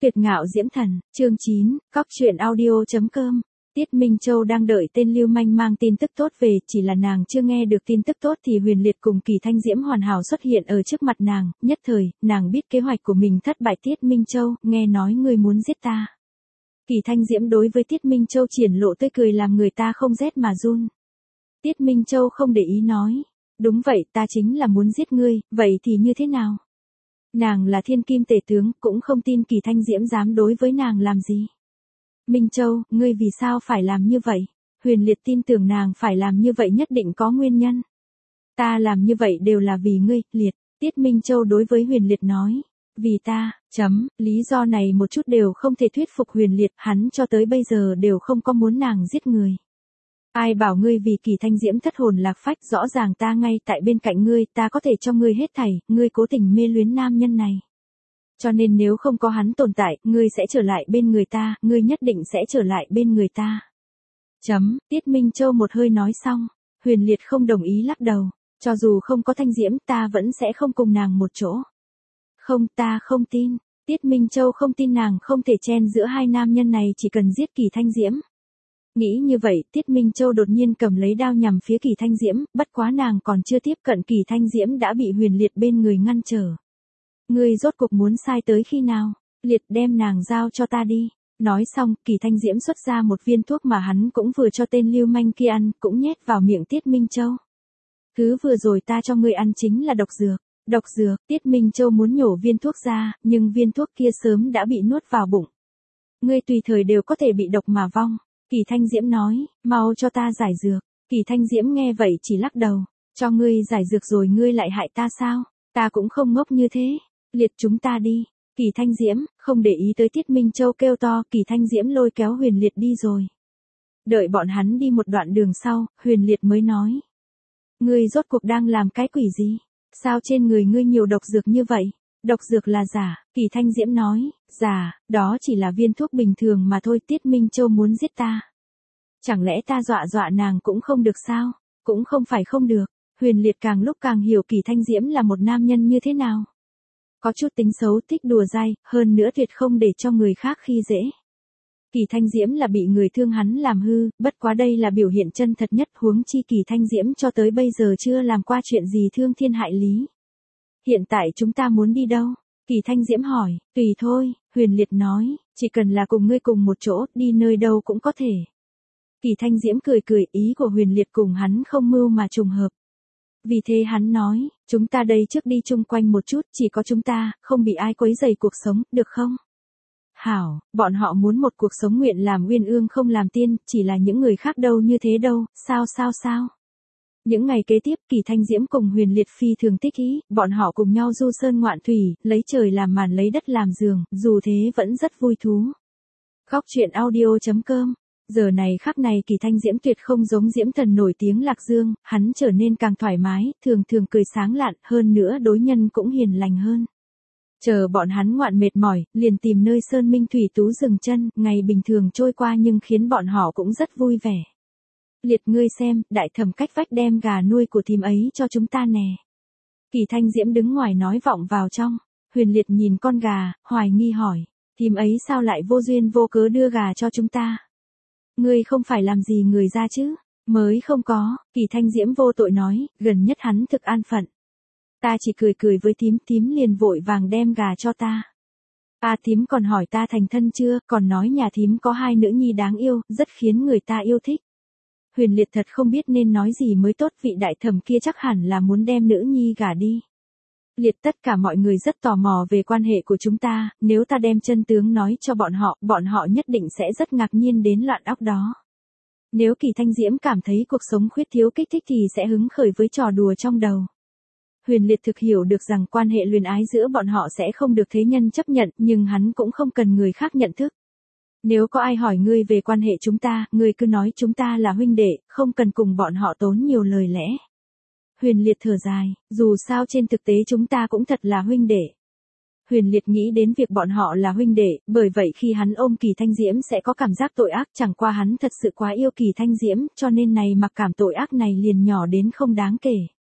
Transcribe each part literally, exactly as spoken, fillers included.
Tuyệt ngạo diễm thần, chương chín, cóc truyện audio chấm com. Tiết Minh Châu đang đợi tên Lưu Manh mang tin tức tốt về, chỉ là nàng chưa nghe được tin tức tốt thì Huyền Liệt cùng Kỳ Thanh Diễm hoàn hảo xuất hiện ở trước mặt nàng, nhất thời, nàng biết kế hoạch của mình thất bại. Tiết Minh Châu, nghe nói ngươi muốn giết ta. Kỳ Thanh Diễm đối với Tiết Minh Châu triển lộ tươi cười làm người ta không rét mà run. Tiết Minh Châu không để ý nói, đúng vậy, ta chính là muốn giết ngươi, vậy thì như thế nào? Nàng là thiên kim tể tướng, cũng không tin Kỳ Thanh Diễm dám đối với nàng làm gì. Minh Châu, ngươi vì sao phải làm như vậy? Huyền Liệt tin tưởng nàng phải làm như vậy nhất định có nguyên nhân. Ta làm như vậy đều là vì ngươi, Liệt. Tiết Minh Châu đối với Huyền Liệt nói. Vì ta, chấm, lý do này một chút đều không thể thuyết phục Huyền Liệt, hắn cho tới bây giờ đều không có muốn nàng giết người. Ai bảo ngươi vì Kỳ Thanh Diễm thất hồn lạc phách, rõ ràng ta ngay tại bên cạnh ngươi, ta có thể cho ngươi hết thảy, ngươi cố tình mê luyến nam nhân này. Cho nên nếu không có hắn tồn tại, ngươi sẽ trở lại bên người ta, ngươi nhất định sẽ trở lại bên người ta. Chấm, Tiết Minh Châu một hơi nói xong, Huyền Liệt không đồng ý lắc đầu, cho dù không có Thanh Diễm ta vẫn sẽ không cùng nàng một chỗ. Không, ta không tin, Tiết Minh Châu không tin nàng không thể chen giữa hai nam nhân này, chỉ cần giết Kỳ Thanh Diễm. Nghĩ như vậy, Tiết Minh Châu đột nhiên cầm lấy đao nhằm phía Kỳ Thanh Diễm, bất quá nàng còn chưa tiếp cận Kỳ Thanh Diễm đã bị Huyền Liệt bên người ngăn trở. Ngươi rốt cuộc muốn sai tới khi nào? Liệt, đem nàng giao cho ta đi. Nói xong, Kỳ Thanh Diễm xuất ra một viên thuốc mà hắn cũng vừa cho tên Lưu Manh kia ăn, cũng nhét vào miệng Tiết Minh Châu. Thứ vừa rồi ta cho ngươi ăn chính là độc dược. Độc dược, Tiết Minh Châu muốn nhổ viên thuốc ra, nhưng viên thuốc kia sớm đã bị nuốt vào bụng. Ngươi tùy thời đều có thể bị độc mà vong. Kỳ Thanh Diễm nói, mau cho ta giải dược. Kỳ Thanh Diễm nghe vậy chỉ lắc đầu, cho ngươi giải dược rồi ngươi lại hại ta sao? Ta cũng không ngốc như thế. Liệt, chúng ta đi. Kỳ Thanh Diễm, không để ý tới Tiết Minh Châu kêu to, Kỳ Thanh Diễm lôi kéo Huyền Liệt đi rồi. Đợi bọn hắn đi một đoạn đường sau, Huyền Liệt mới nói. Ngươi rốt cuộc đang làm cái quỷ gì? Sao trên người ngươi nhiều độc dược như vậy? Độc dược là giả, Kỳ Thanh Diễm nói, giả, đó chỉ là viên thuốc bình thường mà thôi. Tiết Minh Châu muốn giết ta. Chẳng lẽ ta dọa dọa nàng cũng không được sao? Cũng không phải không được. Huyền Liệt càng lúc càng hiểu Kỳ Thanh Diễm là một nam nhân như thế nào. Có chút tính xấu, thích đùa dai, hơn nữa tuyệt không để cho người khác khi dễ. Kỳ Thanh Diễm là bị người thương hắn làm hư, bất quá đây là biểu hiện chân thật nhất, huống chi Kỳ Thanh Diễm cho tới bây giờ chưa làm qua chuyện gì thương thiên hại lý. Hiện tại chúng ta muốn đi đâu? Kỳ Thanh Diễm hỏi, tùy thôi, Huyền Liệt nói, chỉ cần là cùng ngươi cùng một chỗ, đi nơi đâu cũng có thể. Kỳ Thanh Diễm cười cười, ý của Huyền Liệt cùng hắn không mưu mà trùng hợp. Vì thế hắn nói, chúng ta đây trước đi chung quanh một chút, chỉ có chúng ta, không bị ai quấy rầy cuộc sống, được không? Hảo, bọn họ muốn một cuộc sống nguyện làm uyên ương không làm tiên, chỉ là những người khác đâu như thế đâu, sao sao sao? Những ngày kế tiếp, Kỳ Thanh Diễm cùng Huyền Liệt phi thường thích ý, bọn họ cùng nhau du sơn ngoạn thủy, lấy trời làm màn lấy đất làm giường, dù thế vẫn rất vui thú. Cóc truyện audio chấm com. Giờ này khắc này Kỳ Thanh Diễm tuyệt không giống Diễm Thần nổi tiếng Lạc Dương, hắn trở nên càng thoải mái, thường thường cười sáng lạn, hơn nữa đối nhân cũng hiền lành hơn. Chờ bọn hắn ngoạn mệt mỏi, liền tìm nơi sơn minh thủy tú dừng chân, ngày bình thường trôi qua nhưng khiến bọn họ cũng rất vui vẻ. Liệt, ngươi xem, đại thẩm cách vách đem gà nuôi của thím ấy cho chúng ta nè. Kỳ Thanh Diễm đứng ngoài nói vọng vào trong. Huyền Liệt nhìn con gà, hoài nghi hỏi, thím ấy sao lại vô duyên vô cớ đưa gà cho chúng ta? Ngươi không phải làm gì người ra chứ? Mới không có, Kỳ Thanh Diễm vô tội nói, gần nhất hắn thực an phận. Ta chỉ cười cười với thím, thím liền vội vàng đem gà cho ta. À, thím còn hỏi ta thành thân chưa, còn nói nhà thím có hai nữ nhi đáng yêu, rất khiến người ta yêu thích. Huyền Liệt thật không biết nên nói gì mới tốt, vị đại thẩm kia chắc hẳn là muốn đem nữ nhi gả đi. Liệt, tất cả mọi người rất tò mò về quan hệ của chúng ta, nếu ta đem chân tướng nói cho bọn họ, bọn họ nhất định sẽ rất ngạc nhiên đến loạn óc đó. Nếu Kỳ Thanh Diễm cảm thấy cuộc sống khuyết thiếu kích thích thì sẽ hứng khởi với trò đùa trong đầu. Huyền Liệt thực hiểu được rằng quan hệ luyến ái giữa bọn họ sẽ không được thế nhân chấp nhận, nhưng hắn cũng không cần người khác nhận thức. Nếu có ai hỏi ngươi về quan hệ chúng ta, ngươi cứ nói chúng ta là huynh đệ, không cần cùng bọn họ tốn nhiều lời lẽ. Huyền Liệt thở dài, dù sao trên thực tế chúng ta cũng thật là huynh đệ. Huyền Liệt nghĩ đến việc bọn họ là huynh đệ, bởi vậy khi hắn ôm Kỳ Thanh Diễm sẽ có cảm giác tội ác, chẳng qua hắn thật sự quá yêu Kỳ Thanh Diễm, cho nên này mặc cảm tội ác này liền nhỏ đến không đáng kể.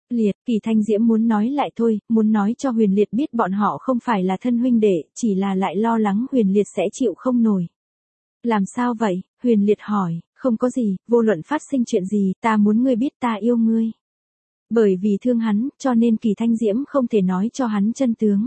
Liệt, Kỳ Thanh Diễm muốn nói lại thôi, muốn nói cho Huyền Liệt biết bọn họ không phải là thân huynh đệ, chỉ là lại lo lắng Huyền Liệt sẽ chịu không nổi. Làm sao vậy? Huyền Liệt hỏi, không có gì, vô luận phát sinh chuyện gì, ta muốn ngươi biết ta yêu ngươi. Bởi vì thương hắn, cho nên Kỳ Thanh Diễm không thể nói cho hắn chân tướng.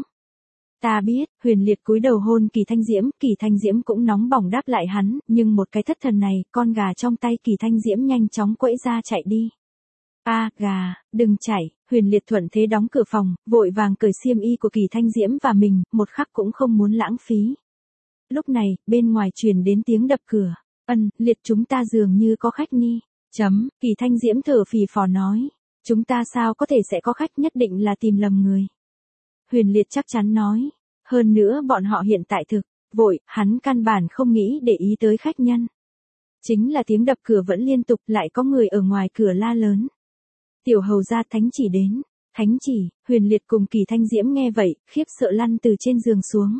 Ta biết, Huyền Liệt cúi đầu hôn Kỳ Thanh Diễm, Kỳ Thanh Diễm cũng nóng bỏng đáp lại hắn, nhưng một cái thất thần này, con gà trong tay Kỳ Thanh Diễm nhanh chóng quẫy ra chạy đi. A, à, gà, đừng chạy, Huyền Liệt thuận thế đóng cửa phòng, vội vàng cởi xiêm y của Kỳ Thanh Diễm và mình, một khắc cũng không muốn lãng phí. Lúc này, bên ngoài truyền đến tiếng đập cửa. Ân, Liệt chúng ta dường như có khách ni. Chấm, Kỳ Thanh Diễm thở phì phò nói. Chúng ta sao có thể sẽ có khách, nhất định là tìm lầm người. Huyền Liệt chắc chắn nói. Hơn nữa bọn họ hiện tại thực, vội, hắn căn bản không nghĩ để ý tới khách nhân. Chính là tiếng đập cửa vẫn liên tục, lại có người ở ngoài cửa la lớn. Tiểu hầu gia thánh chỉ đến. Thánh chỉ, Huyền Liệt cùng Kỳ Thanh Diễm nghe vậy, khiếp sợ lăn từ trên giường xuống.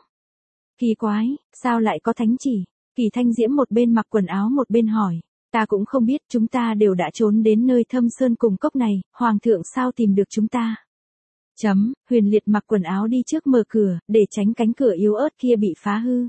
Kỳ quái, sao lại có thánh chỉ? Kỳ Thanh Diễm một bên mặc quần áo một bên hỏi. Ta cũng không biết, chúng ta đều đã trốn đến nơi thâm sơn cùng cốc này, hoàng thượng sao tìm được chúng ta? Chấm, Huyền Liệt mặc quần áo đi trước mở cửa, để tránh cánh cửa yếu ớt kia bị phá hư.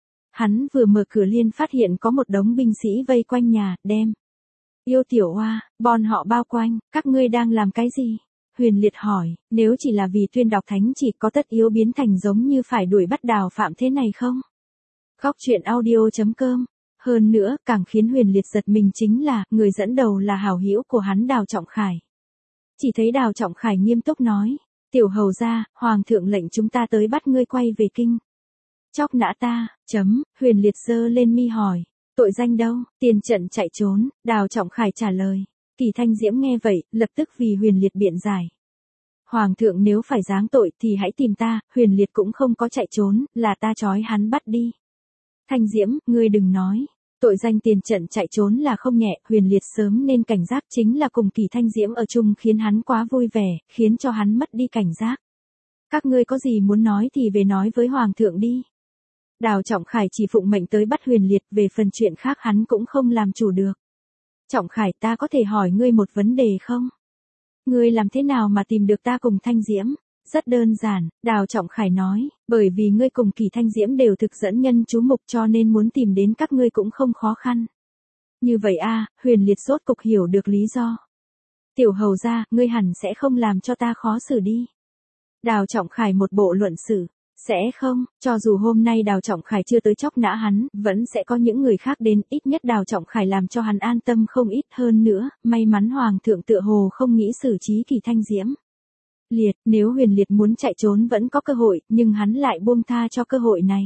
Hắn vừa mở cửa liền phát hiện có một đống binh sĩ vây quanh nhà, đem. Yêu tiểu oa, bọn họ bao quanh, các ngươi đang làm cái gì? Huyền Liệt hỏi, nếu chỉ là vì tuyên đọc thánh chỉ có tất yếu biến thành giống như phải đuổi bắt Đào Phạm thế này không? Góc truyện audio chấm com. Hơn nữa, càng khiến Huyền Liệt giật mình chính là, người dẫn đầu là hảo hữu của hắn Đào Trọng Khải. Chỉ thấy Đào Trọng Khải nghiêm túc nói, tiểu hầu gia, hoàng thượng lệnh chúng ta tới bắt ngươi quay về kinh. Chóc nã ta, chấm, Huyền Liệt giơ lên mi hỏi, tội danh đâu, tiền trận chạy trốn, Đào Trọng Khải trả lời. Kỳ Thanh Diễm nghe vậy, lập tức vì Huyền Liệt biện giải. Hoàng thượng nếu phải giáng tội thì hãy tìm ta, Huyền Liệt cũng không có chạy trốn, là ta trói hắn bắt đi. Thanh Diễm, ngươi đừng nói. Tội danh tiền trận chạy trốn là không nhẹ, Huyền Liệt sớm nên cảnh giác, chính là cùng Kỳ Thanh Diễm ở chung khiến hắn quá vui vẻ, khiến cho hắn mất đi cảnh giác. Các ngươi có gì muốn nói thì về nói với Hoàng thượng đi. Đào Trọng Khải chỉ phụng mệnh tới bắt Huyền Liệt, về phần chuyện khác hắn cũng không làm chủ được. Trọng Khải, ta có thể hỏi ngươi một vấn đề không? Ngươi làm thế nào mà tìm được ta cùng Thanh Diễm? Rất đơn giản, Đào Trọng Khải nói, bởi vì ngươi cùng Kỳ Thanh Diễm đều thực dẫn nhân chú mục cho nên muốn tìm đến các ngươi cũng không khó khăn. Như vậy a, à, Huyền Liệt rốt cục hiểu được lý do. Tiểu hầu gia, ngươi hẳn sẽ không làm cho ta khó xử đi. Đào Trọng Khải một bộ luận xử. Sẽ không, cho dù hôm nay Đào Trọng Khải chưa tới chóc nã hắn, vẫn sẽ có những người khác đến, ít nhất Đào Trọng Khải làm cho hắn an tâm không ít hơn nữa, may mắn Hoàng thượng tựa hồ không nghĩ xử trí Kỳ Thanh Diễm. Liệt, nếu Huyền Liệt muốn chạy trốn vẫn có cơ hội, nhưng hắn lại buông tha cho cơ hội này.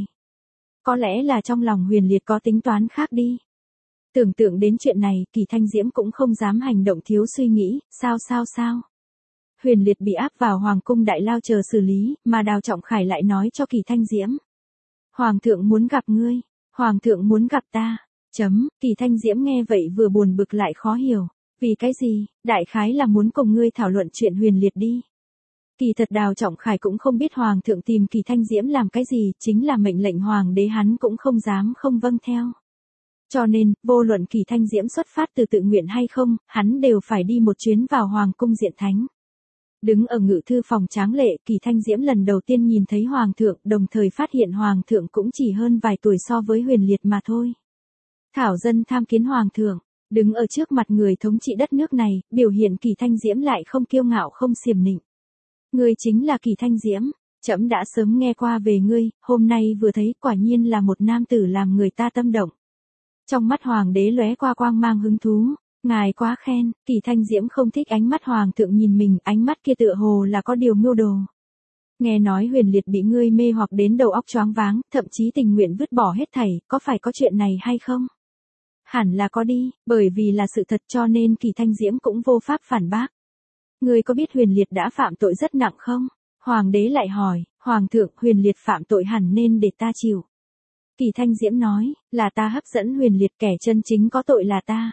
Có lẽ là trong lòng Huyền Liệt có tính toán khác đi. Tưởng tượng đến chuyện này, Kỳ Thanh Diễm cũng không dám hành động thiếu suy nghĩ, sao sao sao. Huyền Liệt bị áp vào Hoàng cung Đại Lao chờ xử lý, mà Đào Trọng Khải lại nói cho Kỳ Thanh Diễm. Hoàng thượng muốn gặp ngươi, Hoàng thượng muốn gặp ta, chấm, Kỳ Thanh Diễm nghe vậy vừa buồn bực lại khó hiểu, vì cái gì, đại khái là muốn cùng ngươi thảo luận chuyện Huyền Liệt đi. Kỳ thật Đào Trọng Khải cũng không biết Hoàng thượng tìm Kỳ Thanh Diễm làm cái gì, chính là mệnh lệnh Hoàng đế hắn cũng không dám không vâng theo. Cho nên, vô luận Kỳ Thanh Diễm xuất phát từ tự nguyện hay không, hắn đều phải đi một chuyến vào Hoàng cung diện thánh. Đứng ở ngự thư phòng tráng lệ, Kỳ Thanh Diễm lần đầu tiên nhìn thấy Hoàng thượng, đồng thời phát hiện Hoàng thượng cũng chỉ hơn vài tuổi so với Huyền Liệt mà thôi. Thảo dân tham kiến Hoàng thượng, đứng ở trước mặt người thống trị đất nước này, biểu hiện Kỳ Thanh Diễm lại không kiêu ngạo không xiềm nịnh. Ngươi chính là Kỳ Thanh Diễm, trẫm đã sớm nghe qua về ngươi, hôm nay vừa thấy quả nhiên là một nam tử làm người ta tâm động. Trong mắt Hoàng đế lóe qua quang mang hứng thú. Ngài quá khen, Kỳ Thanh Diễm không thích ánh mắt Hoàng thượng nhìn mình, ánh mắt kia tựa hồ là có điều mưu đồ. Nghe nói Huyền Liệt bị ngươi mê hoặc đến đầu óc choáng váng, thậm chí tình nguyện vứt bỏ hết thảy, có phải có chuyện này hay không? Hẳn là có đi, bởi vì là sự thật cho nên Kỳ Thanh Diễm cũng vô pháp phản bác. Ngươi có biết Huyền Liệt đã phạm tội rất nặng không? Hoàng đế lại hỏi, Hoàng thượng, Huyền Liệt phạm tội hẳn nên để ta chịu. Kỳ Thanh Diễm nói, là ta hấp dẫn Huyền Liệt, kẻ chân chính có tội là ta.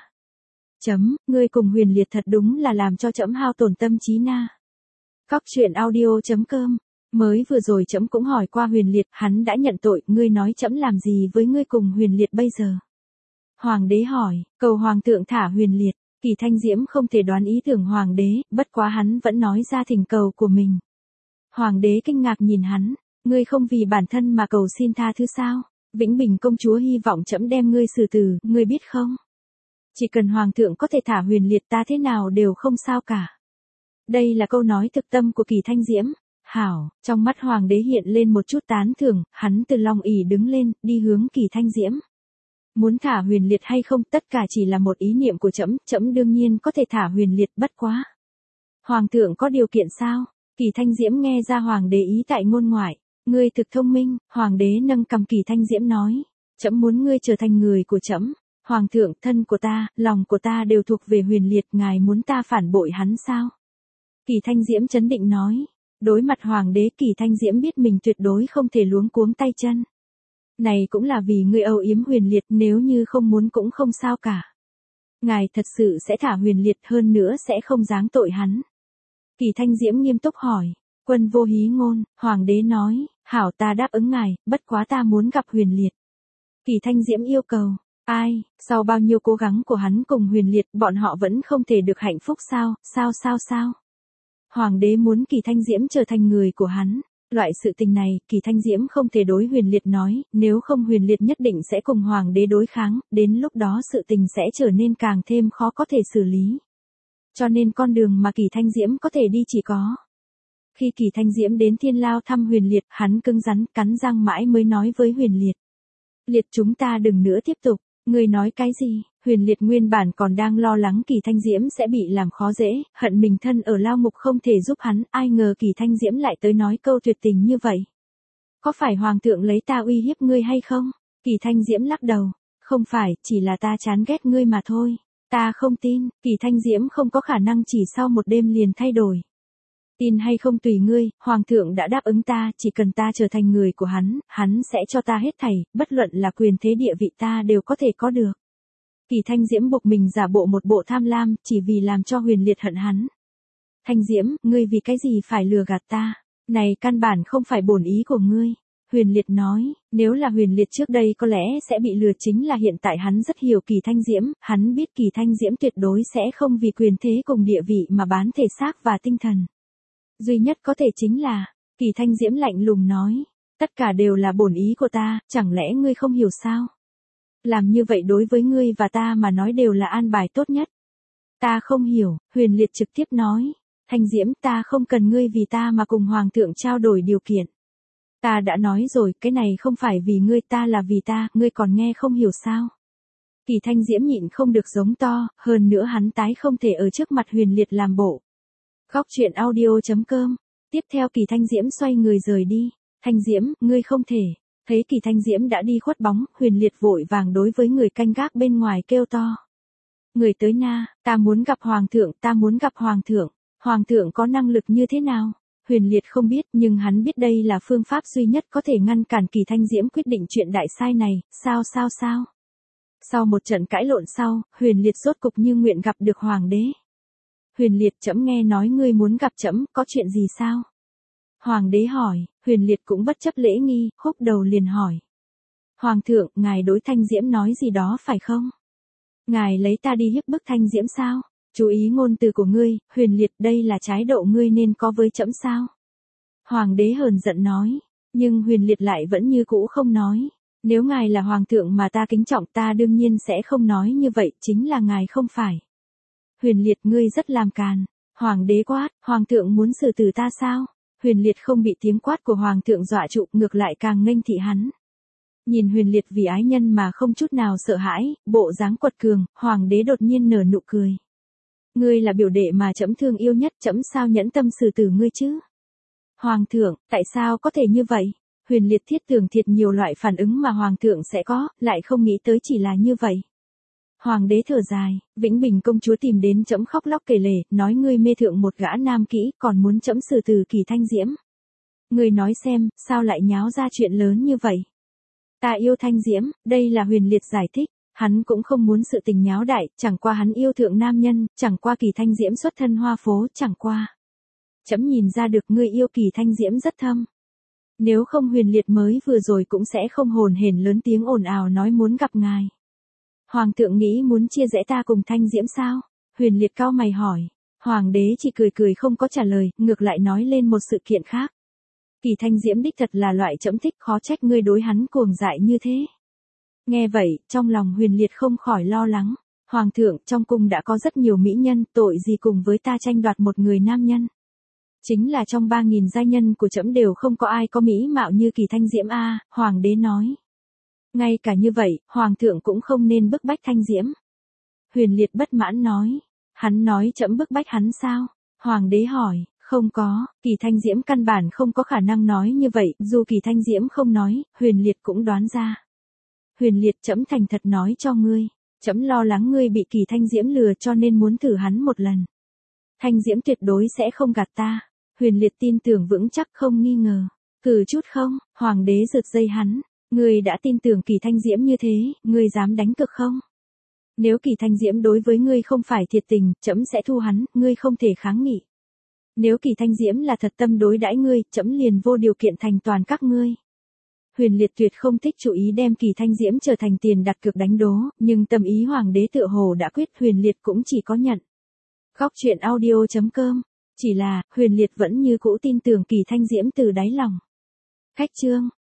Chấm, ngươi cùng Huyền Liệt thật đúng là làm cho trẫm hao tổn tâm trí na. Góc truyện audio chấm com. Mới vừa rồi trẫm cũng hỏi qua Huyền Liệt, hắn đã nhận tội, ngươi nói trẫm làm gì với ngươi cùng Huyền Liệt bây giờ? Hoàng đế hỏi, cầu Hoàng thượng thả Huyền Liệt. Kỳ Thanh Diễm không thể đoán ý tưởng hoàng đế, bất quá hắn vẫn nói ra thỉnh cầu của mình. Hoàng đế kinh ngạc nhìn hắn, ngươi không vì bản thân mà cầu xin tha thứ sao? Vĩnh Bình công chúa hy vọng trẫm đem ngươi xử tử, ngươi biết không? Chỉ cần hoàng thượng có thể thả Huyền Liệt ta thế nào đều không sao cả. Đây là câu nói thực tâm của Kỳ Thanh Diễm. Hảo, trong mắt hoàng đế hiện lên một chút tán thưởng, hắn từ long ỷ đứng lên, đi hướng Kỳ Thanh Diễm. Muốn thả Huyền Liệt hay không, tất cả chỉ là một ý niệm của trẫm, trẫm đương nhiên có thể thả Huyền Liệt, bất quá. Hoàng thượng có điều kiện sao? Kỳ Thanh Diễm nghe ra hoàng đế ý tại ngôn ngoại. Ngươi thực thông minh, hoàng đế nâng cầm Kỳ Thanh Diễm nói. Trẫm muốn ngươi trở thành người của trẫm. Hoàng thượng, thân của ta, lòng của ta đều thuộc về Huyền Liệt, ngài muốn ta phản bội hắn sao? Kỳ Thanh Diễm trấn định nói. Đối mặt hoàng đế, Kỳ Thanh Diễm biết mình tuyệt đối không thể luống cuống tay chân. Này cũng là vì ngươi âu yếm Huyền Liệt, nếu như không muốn cũng không sao cả. Ngài thật sự sẽ thả Huyền Liệt, hơn nữa sẽ không giáng tội hắn. Kỳ Thanh Diễm nghiêm túc hỏi. Quân vô hí ngôn, hoàng đế nói, hảo ta đáp ứng ngài, bất quá ta muốn gặp Huyền Liệt. Kỳ Thanh Diễm yêu cầu, ai, sau bao nhiêu cố gắng của hắn cùng Huyền Liệt, bọn họ vẫn không thể được hạnh phúc sao, sao sao sao. Hoàng đế muốn Kỳ Thanh Diễm trở thành người của hắn. Loại sự tình này, Kỳ Thanh Diễm không thể đối Huyền Liệt nói, nếu không Huyền Liệt nhất định sẽ cùng hoàng đế đối kháng, đến lúc đó sự tình sẽ trở nên càng thêm khó có thể xử lý. Cho nên con đường mà Kỳ Thanh Diễm có thể đi chỉ có. Khi Kỳ Thanh Diễm đến Thiên Lao thăm Huyền Liệt, hắn cứng rắn, cắn răng mãi mới nói với Huyền Liệt. Liệt chúng ta đừng nữa tiếp tục, ngươi nói cái gì? Huyền Liệt nguyên bản còn đang lo lắng Kỳ Thanh Diễm sẽ bị làm khó dễ, hận mình thân ở lao ngục không thể giúp hắn, ai ngờ Kỳ Thanh Diễm lại tới nói câu tuyệt tình như vậy. Có phải hoàng thượng lấy ta uy hiếp ngươi hay không? Kỳ Thanh Diễm lắc đầu, không phải, chỉ là ta chán ghét ngươi mà thôi. Ta không tin, Kỳ Thanh Diễm không có khả năng chỉ sau một đêm liền thay đổi. Tin hay không tùy ngươi, hoàng thượng đã đáp ứng ta, chỉ cần ta trở thành người của hắn, hắn sẽ cho ta hết thảy, bất luận là quyền thế địa vị ta đều có thể có được. Kỳ Thanh Diễm buộc mình giả bộ một bộ tham lam, chỉ vì làm cho Huyền Liệt hận hắn. Thanh Diễm, ngươi vì cái gì phải lừa gạt ta? Này căn bản không phải bổn ý của ngươi. Huyền Liệt nói, nếu là Huyền Liệt trước đây có lẽ sẽ bị lừa, chính là hiện tại hắn rất hiểu Kỳ Thanh Diễm, hắn biết Kỳ Thanh Diễm tuyệt đối sẽ không vì quyền thế cùng địa vị mà bán thể xác và tinh thần. Duy nhất có thể chính là, Kỳ Thanh Diễm lạnh lùng nói, tất cả đều là bổn ý của ta, chẳng lẽ ngươi không hiểu sao? Làm như vậy đối với ngươi và ta mà nói đều là an bài tốt nhất. Ta không hiểu, Huyền Liệt trực tiếp nói, Thanh Diễm ta không cần ngươi vì ta mà cùng hoàng thượng trao đổi điều kiện. Ta đã nói rồi, cái này không phải vì ngươi, ta là vì ta, ngươi còn nghe không hiểu sao? Kỳ Thanh Diễm nhịn không được giống to, hơn nữa hắn tái không thể ở trước mặt Huyền Liệt làm bộ. Góc truyện audio chấm com. Tiếp theo Kỳ Thanh Diễm xoay người rời đi. Thanh Diễm, ngươi không thể. Thấy Kỳ Thanh Diễm đã đi khuất bóng, Huyền Liệt vội vàng đối với người canh gác bên ngoài kêu to. Người tới na, ta muốn gặp hoàng thượng, ta muốn gặp hoàng thượng. Hoàng thượng có năng lực như thế nào? Huyền Liệt không biết, nhưng hắn biết đây là phương pháp duy nhất có thể ngăn cản Kỳ Thanh Diễm quyết định chuyện đại sai này, sao sao sao? Sau một trận cãi lộn sau, Huyền Liệt rốt cục như nguyện gặp được hoàng đế. Huyền Liệt, trẫm nghe nói ngươi muốn gặp trẫm, có chuyện gì sao? Hoàng đế hỏi, Huyền Liệt cũng bất chấp lễ nghi, húc đầu liền hỏi. Hoàng thượng, ngài đối Thanh Diễm nói gì đó phải không? Ngài lấy ta đi hiếp bức Thanh Diễm sao? Chú ý ngôn từ của ngươi, Huyền Liệt, đây là trái độ ngươi nên có với trẫm sao? Hoàng đế hờn giận nói, nhưng Huyền Liệt lại vẫn như cũ không nói. Nếu ngài là hoàng thượng mà ta kính trọng, ta đương nhiên sẽ không nói như vậy, chính là ngài không phải. Huyền Liệt, ngươi rất làm càn. Hoàng đế quát, hoàng thượng muốn xử tử ta sao? Huyền Liệt không bị tiếng quát của hoàng thượng dọa trụ, ngược lại càng nghênh thị hắn. Nhìn Huyền Liệt vì ái nhân mà không chút nào sợ hãi, bộ dáng quật cường, hoàng đế đột nhiên nở nụ cười. Ngươi là biểu đệ mà trẫm thương yêu nhất, trẫm sao nhẫn tâm xử tử ngươi chứ? Hoàng thượng, tại sao có thể như vậy? Huyền Liệt thiết tưởng thiệt nhiều loại phản ứng mà hoàng thượng sẽ có, lại không nghĩ tới chỉ là như vậy. Hoàng đế thở dài, Vĩnh Bình công chúa tìm đến trẫm khóc lóc kể lể, nói ngươi mê thượng một gã nam kỹ, còn muốn trẫm xử tử Kỳ Thanh Diễm. Ngươi nói xem, sao lại nháo ra chuyện lớn như vậy? Ta yêu Thanh Diễm, đây là Huyền Liệt giải thích, hắn cũng không muốn sự tình nháo đại, chẳng qua hắn yêu thượng nam nhân, chẳng qua Kỳ Thanh Diễm xuất thân hoa phố, chẳng qua. Trẫm nhìn ra được ngươi yêu Kỳ Thanh Diễm rất thâm. Nếu không Huyền Liệt mới vừa rồi cũng sẽ không hồn hển lớn tiếng ồn ào nói muốn gặp ngài. Hoàng thượng nghĩ muốn chia rẽ ta cùng Thanh Diễm sao? Huyền Liệt cau mày hỏi. Hoàng đế chỉ cười cười không có trả lời, ngược lại nói lên một sự kiện khác. Kỳ Thanh Diễm đích thật là loại trẫm thích, khó trách ngươi đối hắn cuồng dại như thế. Nghe vậy, trong lòng Huyền Liệt không khỏi lo lắng. Hoàng thượng, trong cung đã có rất nhiều mỹ nhân, tội gì cùng với ta tranh đoạt một người nam nhân. Chính là trong ba nghìn giai nhân của trẫm đều không có ai có mỹ mạo như Kỳ Thanh Diễm a, Hoàng đế nói. Ngay cả như vậy, Hoàng thượng cũng không nên bức bách Thanh Diễm. Huyền Liệt bất mãn nói. Hắn nói trẫm bức bách hắn sao? Hoàng đế hỏi. Không có, Kỳ Thanh Diễm căn bản không có khả năng nói như vậy, dù Kỳ Thanh Diễm không nói, Huyền Liệt cũng đoán ra. Huyền Liệt, trẫm thành thật nói cho ngươi, trẫm lo lắng ngươi bị Kỳ Thanh Diễm lừa cho nên muốn thử hắn một lần. Thanh Diễm tuyệt đối sẽ không gạt ta. Huyền Liệt tin tưởng vững chắc không nghi ngờ. Cử chút không? Hoàng đế giật dây hắn. Ngươi đã tin tưởng Kỳ Thanh Diễm như thế, ngươi dám đánh cược không? Nếu Kỳ Thanh Diễm đối với ngươi không phải thiệt tình, trẫm sẽ thu hắn, ngươi không thể kháng nghị. Nếu Kỳ Thanh Diễm là thật tâm đối đãi ngươi, trẫm liền vô điều kiện thành toàn các ngươi. Huyền Liệt tuyệt không thích chủ ý đem Kỳ Thanh Diễm trở thành tiền đặt cược đánh đố, nhưng tâm ý Hoàng đế tựa hồ đã quyết, Huyền Liệt cũng chỉ có nhận. Góc truyện audio chấm com. Chỉ là, Huyền Liệt vẫn như cũ tin tưởng Kỳ Thanh Diễm từ đáy lòng. Khách chương.